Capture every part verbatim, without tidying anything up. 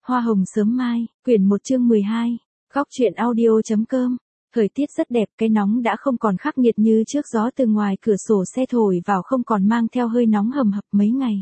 Hoa hồng sớm mai, quyển một chương mười hai, góc truyện audio.com. Thời tiết rất đẹp, cái nóng đã không còn khắc nghiệt như trước, gió từ ngoài cửa sổ xe thổi vào không còn mang theo hơi nóng hầm hập. Mấy ngày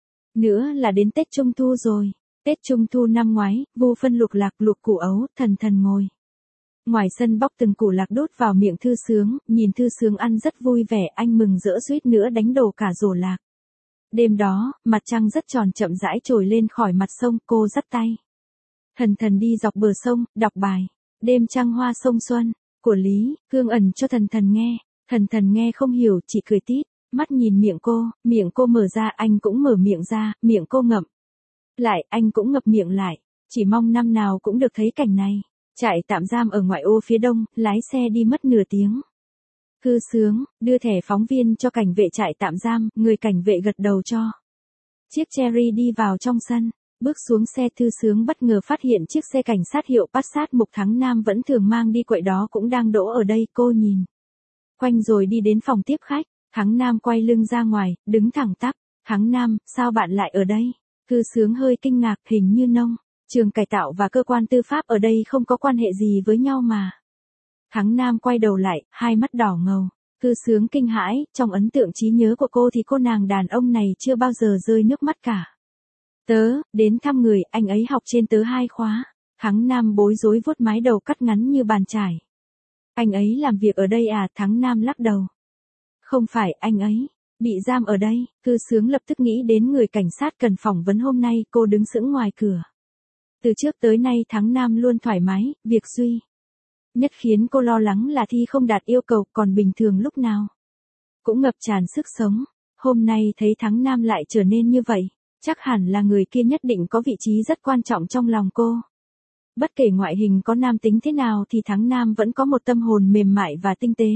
nữa là đến Tết Trung Thu rồi. Tết Trung Thu năm ngoái, Vu phân luộc lạc, luộc củ ấu, Thần Thần ngồi ngoài sân bóc từng củ lạc đút vào miệng Thư Sướng, nhìn Thư Sướng ăn rất vui vẻ, anh mừng rỡ suýt nữa đánh đổ cả rổ lạc. Đêm đó, mặt trăng rất tròn chậm rãi trồi lên khỏi mặt sông, cô dắt tay Thần Thần đi dọc bờ sông, đọc bài Đêm trăng hoa sông xuân của Lý Hương Ẩn cho Thần Thần nghe. Thần Thần nghe không hiểu, chỉ cười tít, mắt nhìn miệng cô, miệng cô mở ra, anh cũng mở miệng ra, miệng cô ngậm lại, anh cũng ngập miệng lại. Chỉ mong năm nào cũng được thấy cảnh này. Trại tạm giam ở ngoại ô phía đông, lái xe đi mất nửa tiếng. Thư Sướng đưa thẻ phóng viên cho cảnh vệ trại tạm giam, người cảnh vệ gật đầu cho. Chiếc Cherry đi vào trong sân, bước xuống xe. Thư Sướng bất ngờ phát hiện chiếc xe cảnh sát hiệu Passat Mục Thắng Nam vẫn thường mang đi quậy đó cũng đang đỗ ở đây. Cô nhìn quanh rồi đi đến phòng tiếp khách. Thắng Nam quay lưng ra ngoài, đứng thẳng tắp. Thắng Nam, sao bạn lại ở đây? Thư Sướng hơi kinh ngạc, hình như nông trường cải tạo và cơ quan tư pháp ở đây không có quan hệ gì với nhau mà. Thắng Nam quay đầu lại, hai mắt đỏ ngầu. Thư Sướng kinh hãi, trong ấn tượng trí nhớ của cô thì cô nàng đàn ông này chưa bao giờ rơi nước mắt cả. Tớ, đến thăm người, anh ấy học trên tớ hai khóa. Thắng Nam bối rối vuốt mái đầu cắt ngắn như bàn chải. Anh ấy làm việc ở đây à? Thắng Nam lắc đầu. Không phải, anh ấy bị giam ở đây. Thư Sướng lập tức nghĩ đến người cảnh sát cần phỏng vấn hôm nay. Cô đứng sững ngoài cửa. Từ trước tới nay Thắng Nam luôn thoải mái, việc duy nhất khiến cô lo lắng là thi không đạt yêu cầu, còn bình thường lúc nào cũng ngập tràn sức sống. Hôm nay thấy Thắng Nam lại trở nên như vậy, chắc hẳn là người kia nhất định có vị trí rất quan trọng trong lòng cô. Bất kể ngoại hình có nam tính thế nào thì Thắng Nam vẫn có một tâm hồn mềm mại và tinh tế.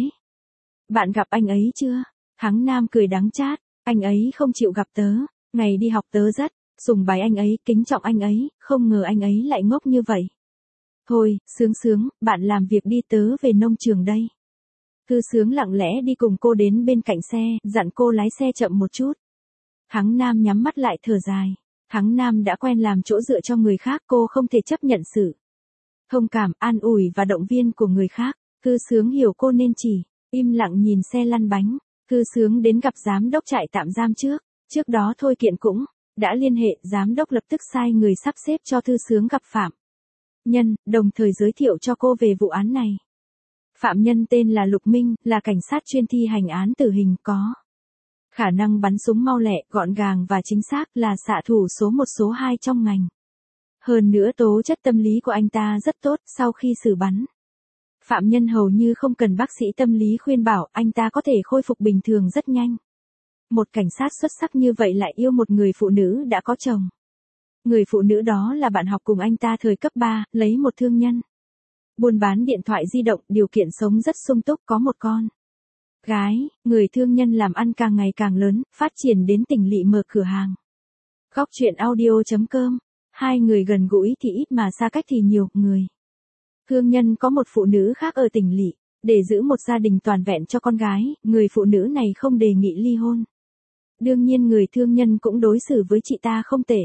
Bạn gặp anh ấy chưa? Thắng Nam cười đắng chát. Anh ấy không chịu gặp tớ. Ngày đi học tớ rất sùng bái anh ấy, kính trọng anh ấy, không ngờ anh ấy lại ngốc như vậy. Thôi, Sướng Sướng, bạn làm việc đi, tớ về nông trường đây. Thư Sướng lặng lẽ đi cùng cô đến bên cạnh xe, dặn cô lái xe chậm một chút. Thắng Nam nhắm mắt lại thở dài. Thắng Nam đã quen làm chỗ dựa cho người khác, cô không thể chấp nhận sự thông cảm, an ủi và động viên của người khác. Thư Sướng hiểu cô nên chỉ im lặng nhìn xe lăn bánh. Thư Sướng đến gặp giám đốc trại tạm giam trước. Trước đó Thôi Kiện cũng đã liên hệ, giám đốc lập tức sai người sắp xếp cho Thư Sướng gặp phạm nhân, đồng thời giới thiệu cho cô về vụ án này. Phạm nhân tên là Lục Minh, là cảnh sát chuyên thi hành án tử hình, có khả năng bắn súng mau lẹ, gọn gàng và chính xác, là xạ thủ số một số hai trong ngành. Hơn nữa tố chất tâm lý của anh ta rất tốt, sau khi xử bắn phạm nhân hầu như không cần bác sĩ tâm lý khuyên bảo, anh ta có thể khôi phục bình thường rất nhanh. Một cảnh sát xuất sắc như vậy lại yêu một người phụ nữ đã có chồng. Người phụ nữ đó là bạn học cùng anh ta thời cấp ba, lấy một thương nhân buôn bán điện thoại di động, điều kiện sống rất sung túc, có một con gái. Người thương nhân làm ăn càng ngày càng lớn, phát triển đến tỉnh lỵ mở cửa hàng. Góc truyện audio.com. Hai người gần gũi thì ít mà xa cách thì nhiều. Người thương nhân có một phụ nữ khác ở tỉnh lỵ. Để giữ một gia đình toàn vẹn cho con gái, người phụ nữ này không đề nghị ly hôn. Đương nhiên người thương nhân cũng đối xử với chị ta không tệ.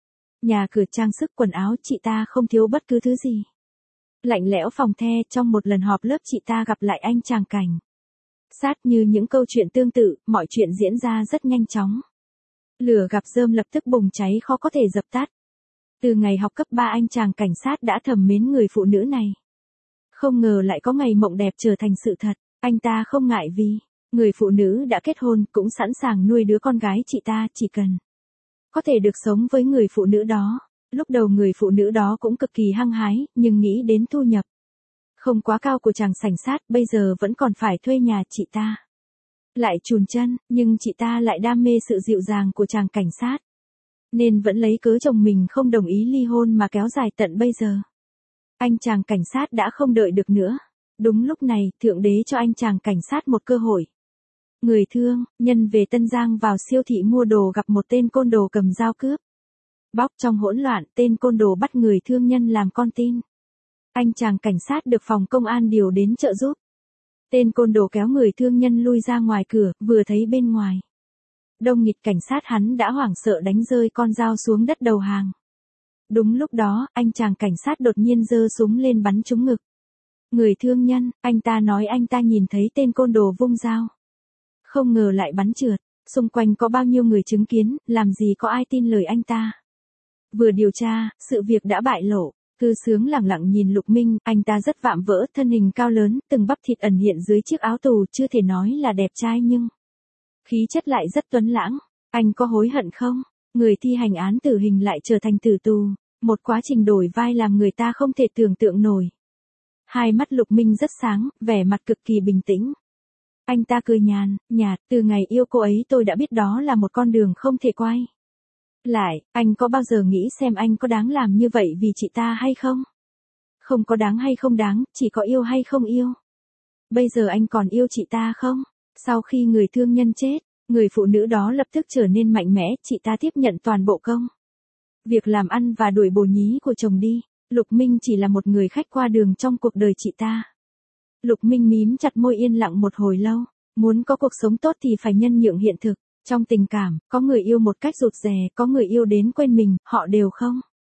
Nhà cửa, trang sức, quần áo, chị ta không thiếu bất cứ thứ gì. Lạnh lẽo phòng the, trong một lần họp lớp chị ta gặp lại anh chàng cảnh sát. Như những câu chuyện tương tự, mọi chuyện diễn ra rất nhanh chóng. Lửa gặp rơm lập tức bùng cháy, khó có thể dập tắt. Từ ngày học cấp ba anh chàng cảnh sát đã thầm mến người phụ nữ này. Không ngờ lại có ngày mộng đẹp trở thành sự thật. Anh ta không ngại vì người phụ nữ đã kết hôn, cũng sẵn sàng nuôi đứa con gái chị ta, chỉ cần có thể được sống với người phụ nữ đó. Lúc đầu người phụ nữ đó cũng cực kỳ hăng hái, nhưng nghĩ đến thu nhập không quá cao của chàng cảnh sát, bây giờ vẫn còn phải thuê nhà, chị ta lại chùn chân, nhưng chị ta lại đam mê sự dịu dàng của chàng cảnh sát, nên vẫn lấy cớ chồng mình không đồng ý ly hôn mà kéo dài tận bây giờ. Anh chàng cảnh sát đã không đợi được nữa. Đúng lúc này, Thượng Đế cho anh chàng cảnh sát một cơ hội. Người thương nhân về Tân Giang vào siêu thị mua đồ gặp một tên côn đồ cầm dao cướp bóc. Trong hỗn loạn, tên côn đồ bắt người thương nhân làm con tin. Anh chàng cảnh sát được phòng công an điều đến trợ giúp. Tên côn đồ kéo người thương nhân lui ra ngoài cửa, vừa thấy bên ngoài đông nghịt cảnh sát hắn đã hoảng sợ đánh rơi con dao xuống đất đầu hàng. Đúng lúc đó, anh chàng cảnh sát đột nhiên giơ súng lên bắn trúng ngực. Người thương nhân, anh ta nói anh ta nhìn thấy tên côn đồ vung dao. Không ngờ lại bắn trượt, xung quanh có bao nhiêu người chứng kiến, làm gì có ai tin lời anh ta. Vừa điều tra, sự việc đã bại lộ. Cư Sướng lẳng lặng nhìn Lục Minh, anh ta rất vạm vỡ, thân hình cao lớn, từng bắp thịt ẩn hiện dưới chiếc áo tù, chưa thể nói là đẹp trai nhưng khí chất lại rất tuấn lãng. Anh có hối hận không? Người thi hành án tử hình lại trở thành tử tù, một quá trình đổi vai làm người ta không thể tưởng tượng nổi. Hai mắt Lục Minh rất sáng, vẻ mặt cực kỳ bình tĩnh. Anh ta cười nhàn, nhạt, từ ngày yêu cô ấy tôi đã biết đó là một con đường không thể quay lại, anh có bao giờ nghĩ xem anh có đáng làm như vậy vì chị ta hay không? Không có đáng hay không đáng, chỉ có yêu hay không yêu. Bây giờ anh còn yêu chị ta không? Sau khi người thương nhân chết, người phụ nữ đó lập tức trở nên mạnh mẽ, chị ta tiếp nhận toàn bộ công việc làm ăn và đuổi bồ nhí của chồng đi. Lục Minh chỉ là một người khách qua đường trong cuộc đời chị ta. Lục Minh mím chặt môi yên lặng một hồi lâu. Muốn có cuộc sống tốt thì phải nhân nhượng hiện thực. Trong tình cảm, có người yêu một cách rụt rè, có người yêu đến quên mình, họ đều không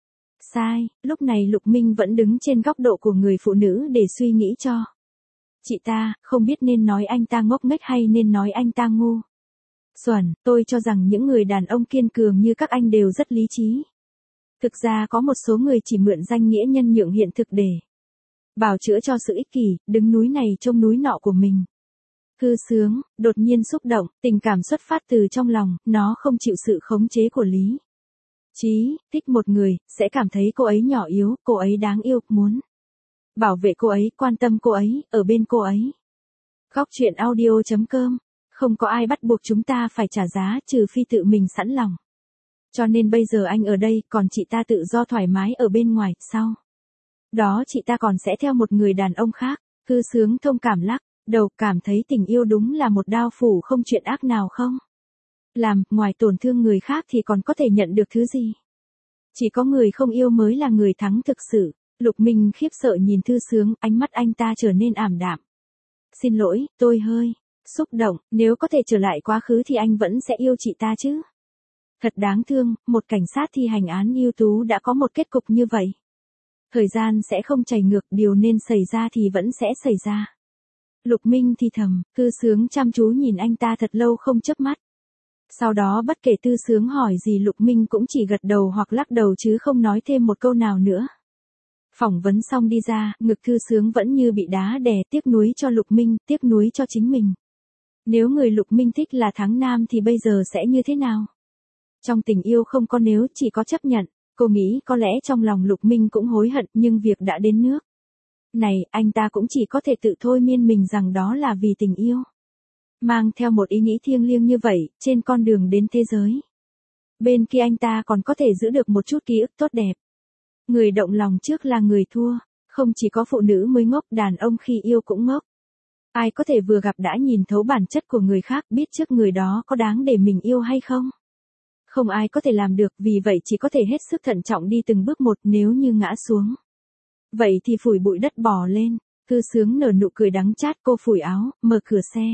sai. Lúc này Lục Minh vẫn đứng trên góc độ của người phụ nữ để suy nghĩ cho chị ta, không biết nên nói anh ta ngốc nghếch hay nên nói anh ta ngu xuẩn. Tôi cho rằng những người đàn ông kiên cường như các anh đều rất lý trí. Thực ra có một số người chỉ mượn danh nghĩa nhân nhượng hiện thực để bào chữa cho sự ích kỷ, đứng núi này trông núi nọ của mình. Cư Sướng, đột nhiên xúc động, tình cảm xuất phát từ trong lòng, nó không chịu sự khống chế của lý trí. Thích một người, sẽ cảm thấy cô ấy nhỏ yếu, cô ấy đáng yêu, muốn bảo vệ cô ấy, quan tâm cô ấy, ở bên cô ấy. Góc truyện audio chấm com. Không có ai bắt buộc chúng ta phải trả giá, trừ phi tự mình sẵn lòng. Cho nên bây giờ anh ở đây, còn chị ta tự do thoải mái ở bên ngoài, sau đó chị ta còn sẽ theo một người đàn ông khác. Cư Sướng thông cảm lắc đầu, cảm thấy tình yêu đúng là một đao phủ không chuyện ác nào không làm, ngoài tổn thương người khác thì còn có thể nhận được thứ gì. Chỉ có người không yêu mới là người thắng thực sự. Lục Minh khiếp sợ nhìn Thư Sướng, ánh mắt anh ta trở nên ảm đạm. Xin lỗi, tôi hơi xúc động, nếu có thể trở lại quá khứ thì anh vẫn sẽ yêu chị ta chứ. Thật đáng thương, một cảnh sát thi hành án ưu tú đã có một kết cục như vậy. Thời gian sẽ không chảy ngược, điều nên xảy ra thì vẫn sẽ xảy ra. Lục Minh thì thầm, Thư Sướng chăm chú nhìn anh ta thật lâu không chớp mắt. Sau đó bất kể Thư Sướng hỏi gì Lục Minh cũng chỉ gật đầu hoặc lắc đầu chứ không nói thêm một câu nào nữa. Phỏng vấn xong đi ra, ngực Thư Sướng vẫn như bị đá đè, tiếc nuối cho Lục Minh, tiếc nuối cho chính mình. Nếu người Lục Minh thích là Thắng Nam thì bây giờ sẽ như thế nào? Trong tình yêu không có nếu, chỉ có chấp nhận. Cô nghĩ có lẽ trong lòng Lục Minh cũng hối hận, nhưng việc đã đến nước này, anh ta cũng chỉ có thể tự thôi miên mình rằng đó là vì tình yêu. Mang theo một ý nghĩ thiêng liêng như vậy, trên con đường đến thế giới. Bên kia anh ta còn có thể giữ được một chút ký ức tốt đẹp. Người động lòng trước là người thua. Không chỉ có phụ nữ mới ngốc, đàn ông khi yêu cũng ngốc. Ai có thể vừa gặp đã nhìn thấu bản chất của người khác, biết trước người đó có đáng để mình yêu hay không? Không ai có thể làm được, vì vậy chỉ có thể hết sức thận trọng đi từng bước một, nếu như ngã xuống. Vậy thì phủi bụi đất bò lên. Cư Sướng nở nụ cười đắng chát, cô phủi áo, mở cửa xe.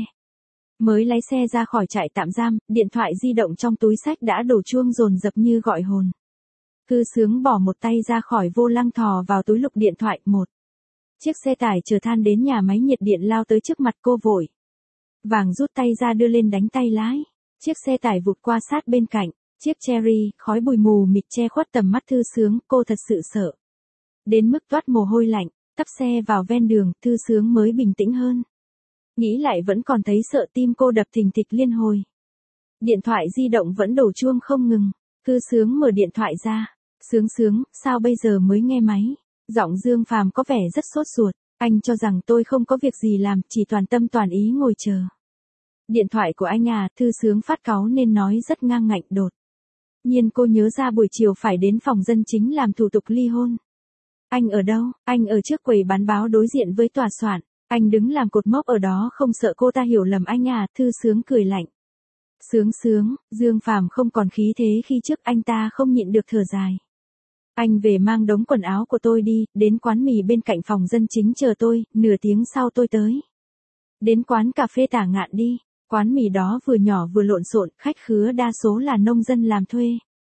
Mới lái xe ra khỏi trại tạm giam, điện thoại di động trong túi xách đã đổ chuông dồn dập như gọi hồn. Cư Sướng bỏ một tay ra khỏi vô lăng thò vào túi lục điện thoại. Một chiếc xe tải chở than đến nhà máy nhiệt điện lao tới trước mặt cô vội vàng rút tay ra đưa lên đánh tay lái. Chiếc xe tải vụt qua sát bên cạnh. Chiếc Cherry, khói bụi mù mịt che khuất tầm mắt Thư Sướng, cô thật sự sợ. Đến mức toát mồ hôi lạnh, tấp xe vào ven đường, Thư Sướng mới bình tĩnh hơn. Nghĩ lại vẫn còn thấy sợ, tim cô đập thình thịch liên hồi. Điện thoại di động vẫn đổ chuông không ngừng. Thư Sướng mở điện thoại ra. Sướng Sướng, sao bây giờ mới nghe máy? Giọng Dương Phàm có vẻ rất sốt ruột. Anh cho rằng tôi không có việc gì làm, chỉ toàn tâm toàn ý ngồi chờ điện thoại của anh à? Thư Sướng phát cáu nên nói rất ngang ngạnh. Đột nhiên cô nhớ ra buổi chiều phải đến phòng dân chính làm thủ tục ly hôn. Anh ở đâu? Anh ở trước quầy bán báo đối diện với tòa soạn. Anh đứng làm cột mốc ở đó, không sợ cô ta hiểu lầm anh à? Thư Sướng cười lạnh. Sướng Sướng, Dương Phàm không còn khí thế khi trước, anh ta không nhịn được thở dài. Anh về mang đống quần áo của tôi đi, đến quán mì bên cạnh phòng dân chính chờ tôi, nửa tiếng sau tôi tới. Đến quán cà phê Tả Ngạn đi. Quán mì đó vừa nhỏ vừa lộn xộn, khách khứa đa số là nông dân làm thuê.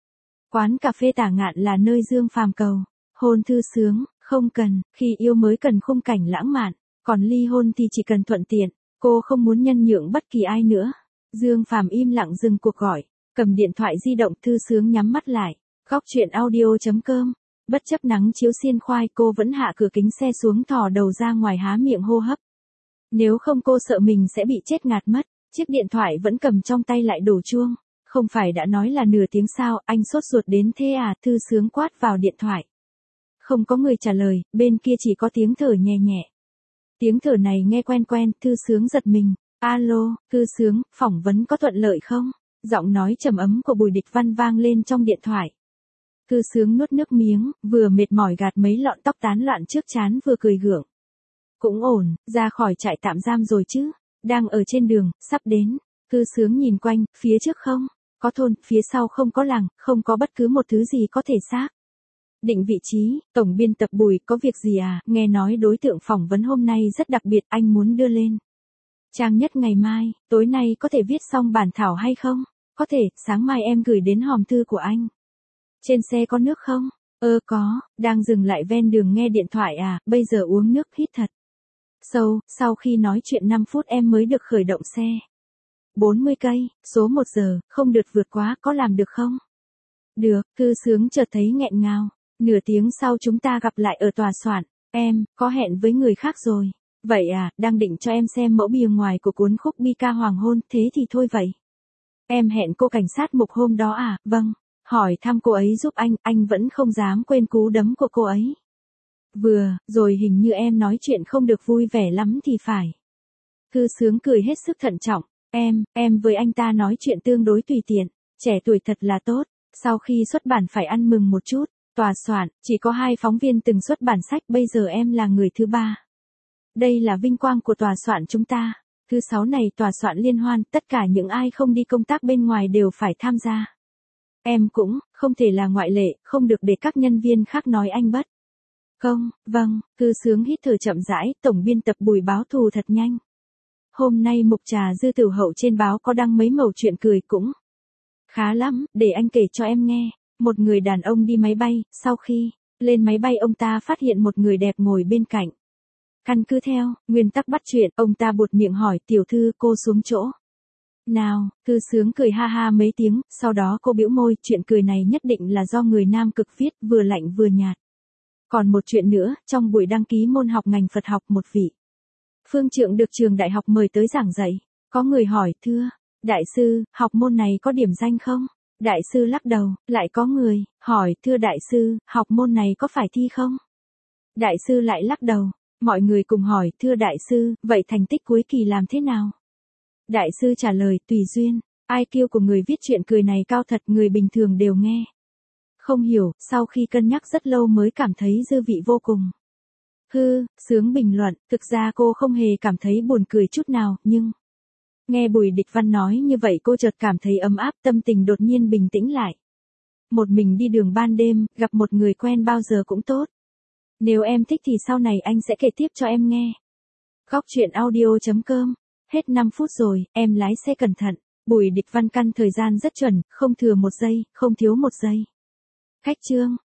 Quán cà phê Tả Ngạn là nơi Dương Phàm cầu hôn Thư Sướng, không cần, khi yêu mới cần khung cảnh lãng mạn, còn ly hôn thì chỉ cần thuận tiện, cô không muốn nhân nhượng bất kỳ ai nữa. Dương Phàm im lặng dừng cuộc gọi, cầm điện thoại di động. Thư Sướng nhắm mắt lại. Góc chuyện audio.com. Bất chấp nắng chiếu xiên khoai, cô vẫn hạ cửa kính xe xuống, thò đầu ra ngoài há miệng hô hấp. Nếu không cô sợ mình sẽ bị chết ngạt mất. Chiếc điện thoại vẫn cầm trong tay lại đổ chuông. Không phải đã nói là nửa tiếng sao, anh sốt ruột đến thế à? Thư Sướng quát vào điện thoại. Không có người trả lời, bên kia chỉ có tiếng thở nhẹ nhẹ. Tiếng thở này nghe quen quen, Thư Sướng giật mình. Alo, Thư Sướng, phỏng vấn có thuận lợi không? Giọng nói trầm ấm của Bùi Địch Văn vang lên trong điện thoại. Thư Sướng nuốt nước miếng, vừa mệt mỏi gạt mấy lọn tóc tán loạn trước trán vừa cười gượng. Cũng ổn, ra khỏi trại tạm giam rồi chứ? Đang ở trên đường, sắp đến. Thư Sướng nhìn quanh, phía trước không có thôn, phía sau không có làng, không có bất cứ một thứ gì có thể xác định vị trí. Tổng biên tập Bùi, có việc gì à? Nghe nói đối tượng phỏng vấn hôm nay rất đặc biệt, anh muốn đưa lên trang nhất ngày mai. Tối nay có thể viết xong bản thảo hay không? Có thể, sáng mai em gửi đến hòm thư của anh. Trên xe có nước không? Ơ có, đang dừng lại ven đường nghe điện thoại à? Bây giờ uống nước hít thật sâu. Sau khi nói chuyện năm phút em mới được khởi động xe. bốn mươi cây, số một giờ, không được vượt quá, có làm được không? Được. Thư Sướng chợt thấy nghẹn ngào. Nửa tiếng sau chúng ta gặp lại ở tòa soạn. Em có hẹn với người khác rồi. Vậy à, đang định cho em xem mẫu bìa ngoài của cuốn Khúc Bi Ca Hoàng Hôn, thế thì thôi vậy. Em hẹn cô cảnh sát mục hôm đó à? Vâng. Hỏi thăm cô ấy giúp anh, anh vẫn không dám quên cú đấm của cô ấy. Vừa rồi hình như em nói chuyện không được vui vẻ lắm thì phải. Thư Sướng cười hết sức thận trọng. Em, em với anh ta nói chuyện tương đối tùy tiện. Trẻ tuổi thật là tốt. Sau khi xuất bản phải ăn mừng một chút. Tòa soạn, chỉ có hai phóng viên từng xuất bản sách, bây giờ em là người thứ ba. Đây là vinh quang của tòa soạn chúng ta. Thứ sáu này tòa soạn liên hoan, tất cả những ai không đi công tác bên ngoài đều phải tham gia. Em cũng, không thể là ngoại lệ, không được để các nhân viên khác nói anh bất công. Vâng. Thư Sướng hít thở chậm rãi. Tổng biên tập Bùi báo thù thật nhanh. Hôm nay mục trà Dư Tử Hậu trên báo có đăng mấy mẩu chuyện cười cũng khá lắm, để anh kể cho em nghe. Một người đàn ông đi máy bay, sau khi lên máy bay ông ta phát hiện một người đẹp ngồi bên cạnh. Căn cứ theo nguyên tắc bắt chuyện, ông ta buột miệng hỏi, tiểu thư cô xuống chỗ nào? Thư Sướng cười ha ha mấy tiếng, sau đó cô bĩu môi, chuyện cười này nhất định là do người Nam Cực viết, vừa lạnh vừa nhạt. Còn một chuyện nữa, trong buổi đăng ký môn học ngành Phật học, một vị phương trượng được trường đại học mời tới giảng dạy. Có người hỏi, thưa đại sư, học môn này có điểm danh không? Đại sư lắc đầu. Lại có người hỏi, thưa đại sư, học môn này có phải thi không? Đại sư lại lắc đầu. Mọi người cùng hỏi, thưa đại sư, vậy thành tích cuối kỳ làm thế nào? Đại sư trả lời, tùy duyên. i kiu của người viết chuyện cười này cao thật, người bình thường đều nghe không hiểu, sau khi cân nhắc rất lâu mới cảm thấy dư vị vô cùng. Hư, Sướng bình luận, thực ra cô không hề cảm thấy buồn cười chút nào, nhưng nghe Bùi Địch Văn nói như vậy cô chợt cảm thấy ấm áp, tâm tình đột nhiên bình tĩnh lại. Một mình đi đường ban đêm, gặp một người quen bao giờ cũng tốt. Nếu em thích thì sau này anh sẽ kể tiếp cho em nghe. Góc chuyện audio.com. Hết năm phút rồi, em lái xe cẩn thận. Bùi Địch Văn căn thời gian rất chuẩn, không thừa một giây, không thiếu một giây. Khách chương.